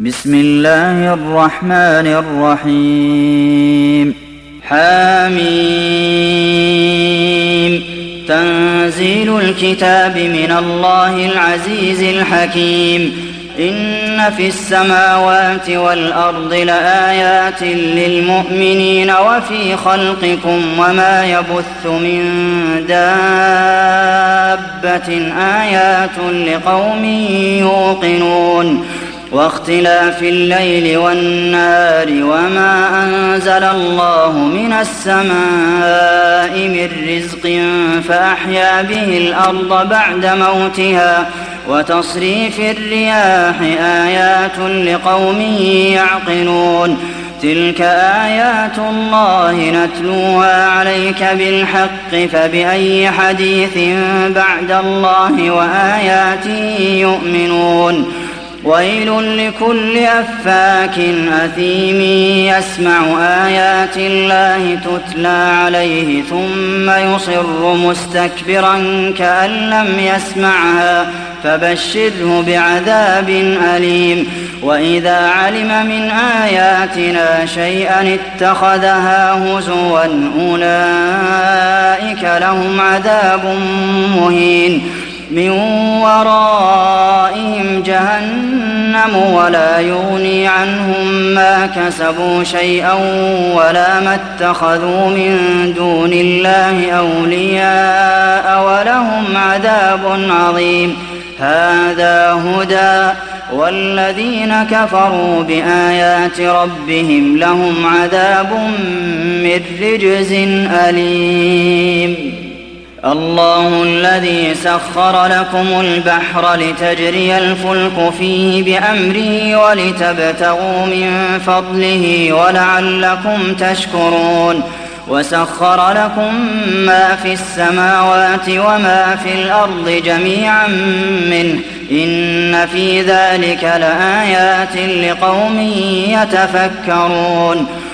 بسم الله الرحمن الرحيم حميم تنزيل الكتاب من الله العزيز الحكيم إن في السماوات والأرض لآيات للمؤمنين وفي خلقكم وما يبث من دابة آيات لقوم يوقنون واختلاف الليل والنهار وما أنزل الله من السماء من رزق فأحيا به الأرض بعد موتها وتصريف الرياح آيات لقوم يعقلون تلك آيات الله نتلوها عليك بالحق فبأي حديث بعد الله وآياته يؤمنون ويل لكل أفاك أثيم يسمع آيات الله تتلى عليه ثم يصر مستكبرا كأن لم يسمعها فبشره بعذاب أليم وإذا علم من آياتنا شيئا اتخذها هزوا أولئك لهم عذاب مهين من ورائهم جهنم ولا يغني عنهم ما كسبوا شيئا ولا ما اتخذوا من دون الله أولياء ولهم عذاب عظيم هذا هدى والذين كفروا بآيات ربهم لهم عذاب من رجز أليم الله الذي سخر لكم البحر لتجري الفلك فيه بأمره ولتبتغوا من فضله ولعلكم تشكرون وسخر لكم ما في السماوات وما في الأرض جميعا منه إن في ذلك لآيات لقوم يتفكرون